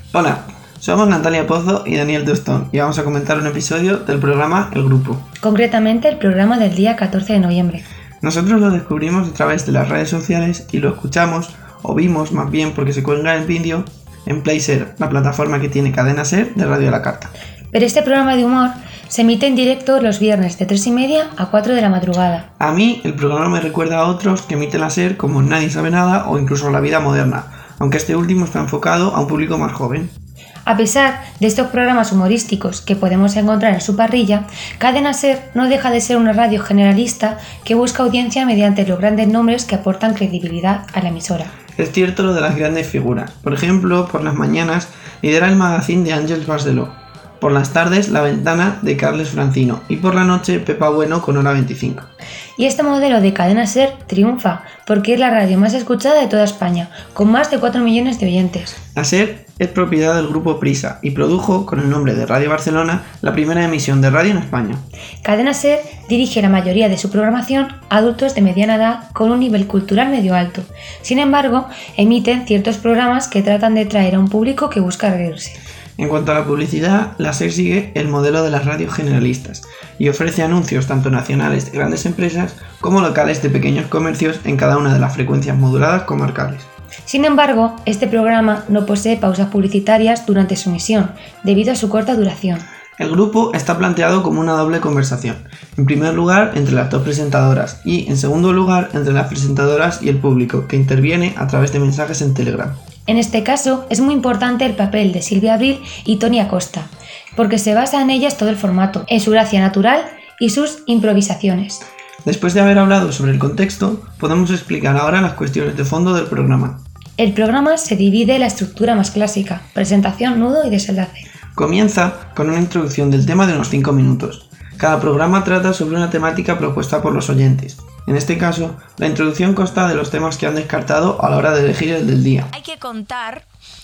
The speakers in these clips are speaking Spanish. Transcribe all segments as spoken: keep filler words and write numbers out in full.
Hola, somos Natalia Pozo y Daniel Tostón y vamos a comentar un episodio del programa El Grupo. Concretamente el programa del día catorce de noviembre. Nosotros lo descubrimos a través de las redes sociales y lo escuchamos, o vimos más bien porque se cuelga el vídeo, en PlaySer, la plataforma que tiene Cadena Ser de Radio a la Carta. Pero este programa de humor se emite en directo los viernes de tres y media a cuatro de la madrugada. A mí el programa me recuerda a otros que emiten la Ser como Nadie sabe nada o incluso La vida moderna, aunque este último está enfocado a un público más joven. A pesar de estos programas humorísticos que podemos encontrar en su parrilla, Cadena Ser no deja de ser una radio generalista que busca audiencia mediante los grandes nombres que aportan credibilidad a la emisora. Es cierto lo de las grandes figuras. Por ejemplo, por las mañanas lidera el magazine de Àngels Barceló, por las tardes La Ventana de Carles Francino y por la noche Pepa Bueno con Hora veinticinco. Y este modelo de Cadena Ser triunfa porque es la radio más escuchada de toda España, con más de cuatro millones de oyentes. La Ser es propiedad del grupo Prisa y produjo, con el nombre de Radio Barcelona, la primera emisión de radio en España. Cadena Ser dirige la mayoría de su programación a adultos de mediana edad con un nivel cultural medio alto. Sin embargo, emiten ciertos programas que tratan de atraer a un público que busca reírse. En cuanto a la publicidad, la Ser sigue el modelo de las radios generalistas y ofrece anuncios tanto nacionales de grandes empresas como locales de pequeños comercios en cada una de las frecuencias moduladas comarcales. Sin embargo, este programa no posee pausas publicitarias durante su emisión, debido a su corta duración. El grupo está planteado como una doble conversación, en primer lugar entre las dos presentadoras y, en segundo lugar, entre las presentadoras y el público, que interviene a través de mensajes en Telegram. En este caso, es muy importante el papel de Silvia Abril y Toni Acosta, porque se basa en ellas todo el formato, en su gracia natural y sus improvisaciones. Después de haber hablado sobre el contexto, podemos explicar ahora las cuestiones de fondo del programa. El programa se divide en la estructura más clásica, presentación, nudo y desenlace. Comienza con una introducción del tema de unos cinco minutos. Cada programa trata sobre una temática propuesta por los oyentes. En este caso, la introducción consta de los temas que han descartado a la hora de elegir el del día. Hay que contar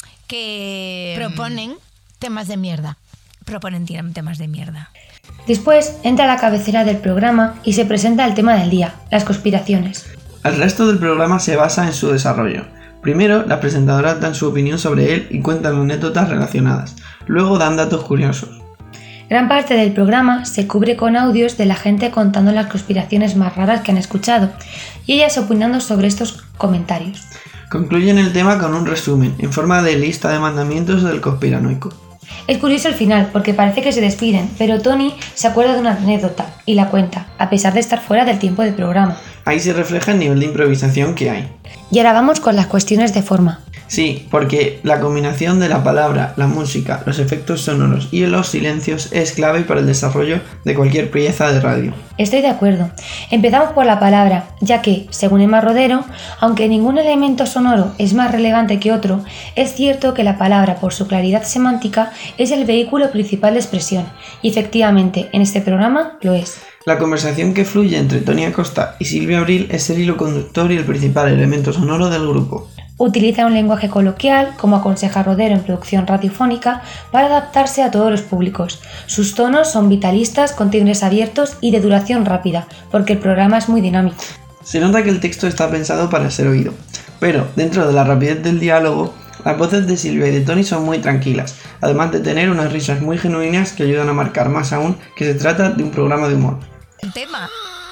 que proponen temas de mierda. Proponen temas de mierda. Después entra la cabecera del programa y se presenta el tema del día, las conspiraciones. El resto del programa se basa en su desarrollo. Primero, las presentadoras dan su opinión sobre él y cuentan anécdotas relacionadas. Luego dan datos curiosos. Gran parte del programa se cubre con audios de la gente contando las conspiraciones más raras que han escuchado y ellas opinando sobre estos comentarios. Concluyen el tema con un resumen, en forma de lista de mandamientos del conspiranoico. Es curioso el final porque parece que se despiden, pero Toni se acuerda de una anécdota y la cuenta, a pesar de estar fuera del tiempo del programa. Ahí se refleja el nivel de improvisación que hay. Y ahora vamos con las cuestiones de forma. Sí, porque la combinación de la palabra, la música, los efectos sonoros y los silencios es clave para el desarrollo de cualquier pieza de radio. Estoy de acuerdo. Empezamos por la palabra, ya que, según Emma Rodero, aunque ningún elemento sonoro es más relevante que otro, es cierto que la palabra, por su claridad semántica, es el vehículo principal de expresión, y efectivamente, en este programa lo es. La conversación que fluye entre Toni Acosta y Silvia Abril es el hilo conductor y el principal elemento sonoro del grupo. Utiliza un lenguaje coloquial, como aconseja Rodero en producción radiofónica, para adaptarse a todos los públicos. Sus tonos son vitalistas, con timbres abiertos y de duración rápida, porque el programa es muy dinámico. Se nota que el texto está pensado para ser oído, pero dentro de la rapidez del diálogo, las voces de Silvia y de Toni son muy tranquilas, además de tener unas risas muy genuinas que ayudan a marcar más aún que se trata de un programa de humor. El tema.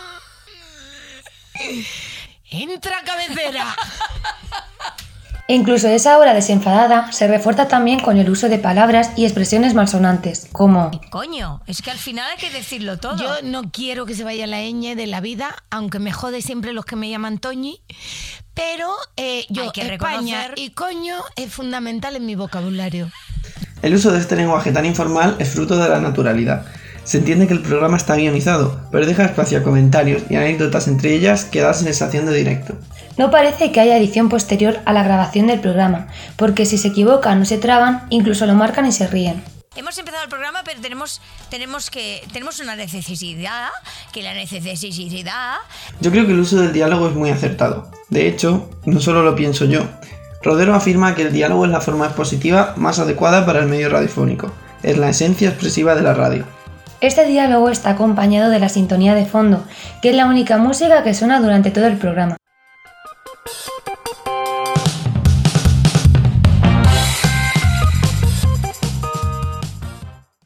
¡Entra, cabecera! E incluso esa hora desenfadada se refuerza también con el uso de palabras y expresiones malsonantes, como... Coño, es que al final hay que decirlo todo. Yo no quiero que se vaya la ñ de la vida, aunque me jode siempre los que me llaman Toñi, pero eh, yo, hay que España reconocer... y coño es fundamental en mi vocabulario. El uso de este lenguaje tan informal es fruto de la naturalidad. Se entiende que el programa está guionizado, pero deja espacio a comentarios y anécdotas entre ellas que da sensación de directo. No parece que haya edición posterior a la grabación del programa, porque si se equivocan o se traban, incluso lo marcan y se ríen. Hemos empezado el programa, pero tenemos, tenemos, que, tenemos una necesidad, que la necesidad... Yo creo que el uso del diálogo es muy acertado. De hecho, no solo lo pienso yo. Rodero afirma que el diálogo es la forma expositiva más adecuada para el medio radiofónico. Es la esencia expresiva de la radio. Este diálogo está acompañado de la sintonía de fondo, que es la única música que suena durante todo el programa.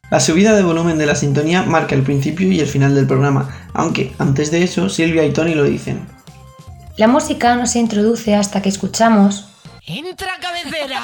La subida de volumen de la sintonía marca el principio y el final del programa, aunque antes de eso Silvia y Tony lo dicen. La música no se introduce hasta que escuchamos ¡Entra, cabecera!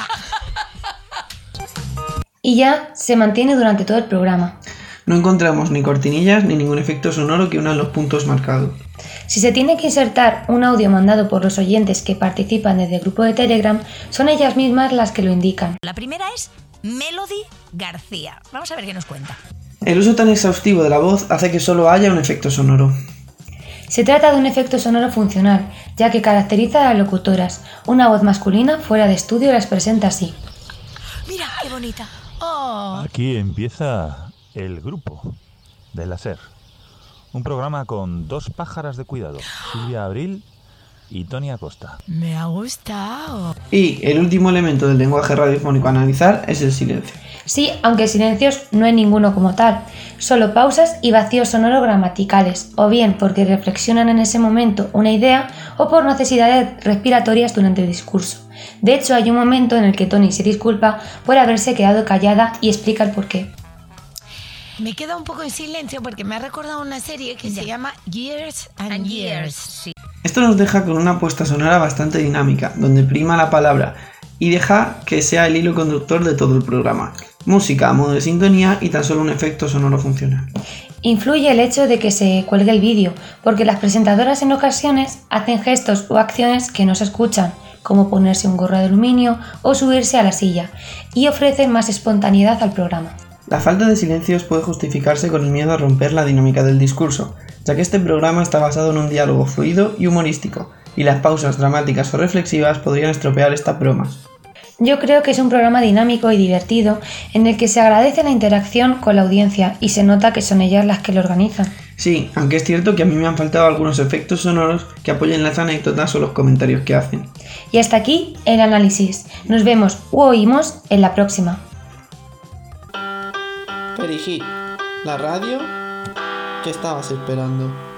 y ya se mantiene durante todo el programa. No encontramos ni cortinillas ni ningún efecto sonoro que unan los puntos marcados. Si se tiene que insertar un audio mandado por los oyentes que participan desde el grupo de Telegram, son ellas mismas las que lo indican. La primera es Melody García. Vamos a ver qué nos cuenta. El uso tan exhaustivo de la voz hace que solo haya un efecto sonoro. Se trata de un efecto sonoro funcional, ya que caracteriza a las locutoras. Una voz masculina fuera de estudio las presenta así. Mira, qué bonita. Oh, Aquí empieza el grupo de la SER. Un programa con dos pájaras de cuidado, Silvia Abril y Tony Acosta. me ha gustado. Y el último elemento del lenguaje radiofónico a analizar es el silencio. Sí, aunque silencios no hay ninguno como tal, solo pausas y vacíos sonoros gramaticales, o bien porque reflexionan en ese momento una idea o por necesidades respiratorias durante el discurso. De hecho, hay un momento en el que Tony se disculpa por haberse quedado callada y explica el porqué. Me he quedado un poco en silencio porque me ha recordado una serie que Ya. se llama Years and, And Years. years, sí. Esto nos deja con una puesta sonora bastante dinámica, donde prima la palabra y deja que sea el hilo conductor de todo el programa. Música a modo de sintonía y tan solo un efecto sonoro funcional. Influye el hecho de que se cuelgue el vídeo, porque las presentadoras en ocasiones hacen gestos o acciones que no se escuchan, como ponerse un gorro de aluminio o subirse a la silla, y ofrecen más espontaneidad al programa. La falta de silencios puede justificarse con el miedo a romper la dinámica del discurso, ya que este programa está basado en un diálogo fluido y humorístico, y las pausas dramáticas o reflexivas podrían estropear estas bromas. Yo creo que es un programa dinámico y divertido en el que se agradece la interacción con la audiencia y se nota que son ellas las que lo organizan. Sí, aunque es cierto que a mí me han faltado algunos efectos sonoros que apoyen las anécdotas o los comentarios que hacen. Y hasta aquí el análisis. Nos vemos u oímos en la próxima. Perihit, la radio que estabas esperando.